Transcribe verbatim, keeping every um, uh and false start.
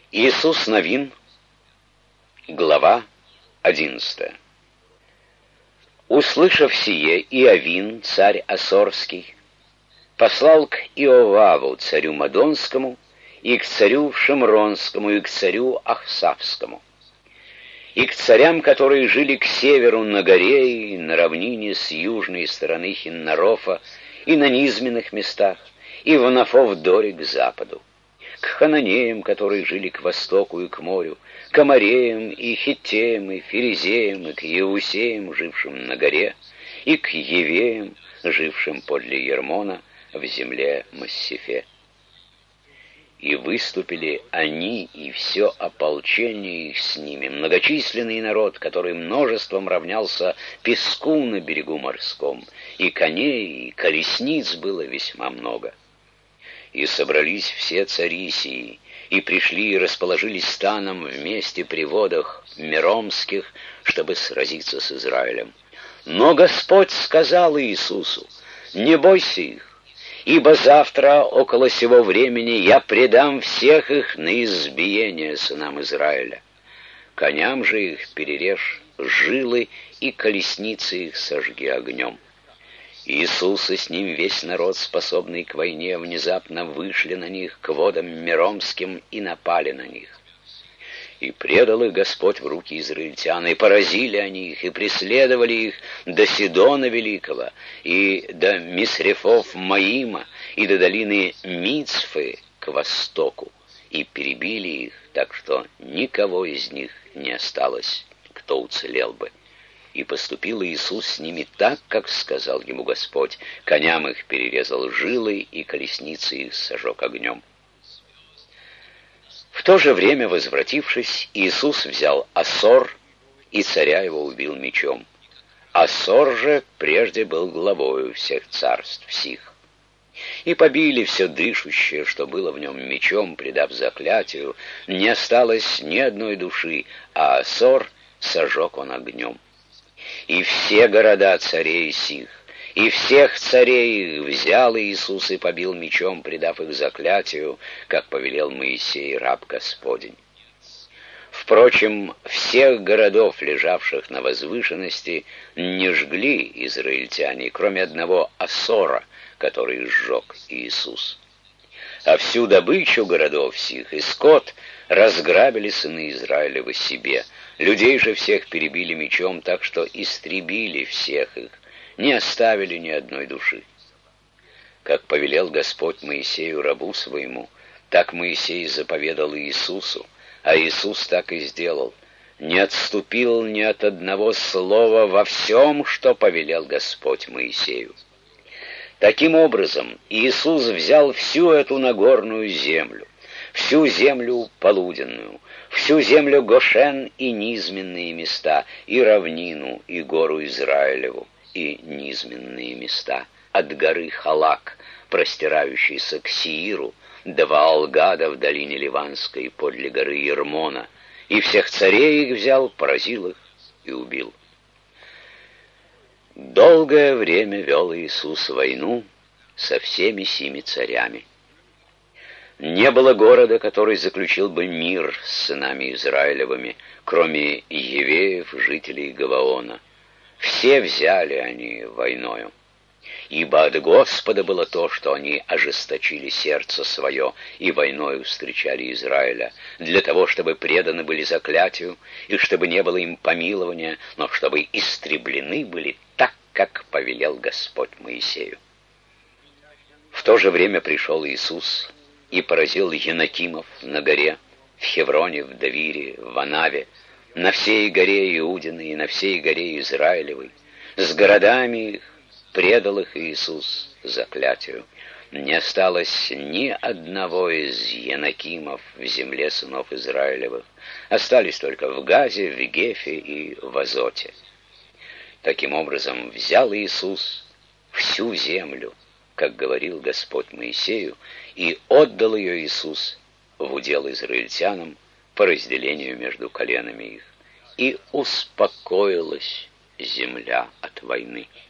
Иисус Новин, глава одиннадцатая. Услышав сие, Иовин, царь Ассорский, послал к Иоваву, царю Мадонскому, и к царю Шимронскому, и к царю Ахсавскому, и к царям, которые жили к северу на горе и на равнине с южной стороны Хиннарофа, и на низменных местах, и в Нафов-Доре к западу, к хананеям, которые жили к востоку и к морю, к амореям и хиттеям, и ферезеям, и к еусеям, жившим на горе, и к евеям, жившим подле Ермона в земле Массифе. И выступили они и все ополчение их с ними, многочисленный народ, который множеством равнялся песку на берегу морском, и коней, и колесниц было весьма много. И собрались все цари сии, и пришли и расположились станом вместе при водах Меромских, чтобы сразиться с Израилем. Но Господь сказал Иисусу: «Не бойся их, ибо завтра около сего времени я предам всех их на избиение сынам Израиля. Коням же их перережь жилы, и колесницы их сожги огнем». Иисус и с ним весь народ, способный к войне, внезапно вышли на них к водам Меромским и напали на них. И предал их Господь в руки израильтян, и поразили они их, и преследовали их до Сидона Великого, и до Мисрефов Маима, и до долины Мицфы к востоку, и перебили их, так что никого из них не осталось, кто уцелел бы. И поступил Иисус с ними так, как сказал ему Господь: коням их перерезал жилы, и колесницы их сожег огнем. В то же время, возвратившись, Иисус взял Ассор, и царя его убил мечом. Ассор же прежде был главою всех царств сих. И побили все дышущее, что было в нем, мечом, предав заклятию, не осталось ни одной души, а Ассор сожег он огнем. И все города царей сих, и всех царей их взял Иисус и побил мечом, предав их заклятию, как повелел Моисей, раб Господень. Впрочем, всех городов, лежавших на возвышенности, не жгли израильтяне, кроме одного Ассора, который сжег Иисус. А всю добычу городов сих и скот разграбили сыны Израилевы себе. Людей же всех перебили мечом, так что истребили всех их, не оставили ни одной души. Как повелел Господь Моисею, рабу своему, так Моисей заповедал Иисусу, а Иисус так и сделал. Не отступил ни от одного слова во всем, что повелел Господь Моисею. Таким образом, Иисус взял всю эту Нагорную землю, всю землю полуденную, всю землю Гошен и низменные места, и равнину, и гору Израилеву, и низменные места, от горы Халак, простирающейся к Сииру, до Ваалгада в долине Ливанской, подле горы Ермона, и всех царей их взял, поразил их и убил. Долгое время вел Иисус войну со всеми сими царями. Не было города, который заключил бы мир с сынами Израилевыми, кроме евеев, жителей Гаваона. Все взяли они войною. Ибо от Господа было то, что они ожесточили сердце свое и войною встречали Израиля, для того, чтобы преданы были заклятию, и чтобы не было им помилования, но чтобы истреблены были так, как повелел Господь Моисею. В то же время пришел Иисус и поразил Енакимов на горе, в Хевроне, в Давире, в Анаве, на всей горе Иудиной и на всей горе Израилевой, с городами их предал их Иисус заклятию. Не осталось ни одного из Енакимов в земле сынов Израилевых, остались только в Газе, в Гефе и в Азоте. Таким образом, взял Иисус всю землю, как говорил Господь Моисею, и отдал ее Иисус в удел израильтянам по разделению между коленами их. И успокоилась земля от войны.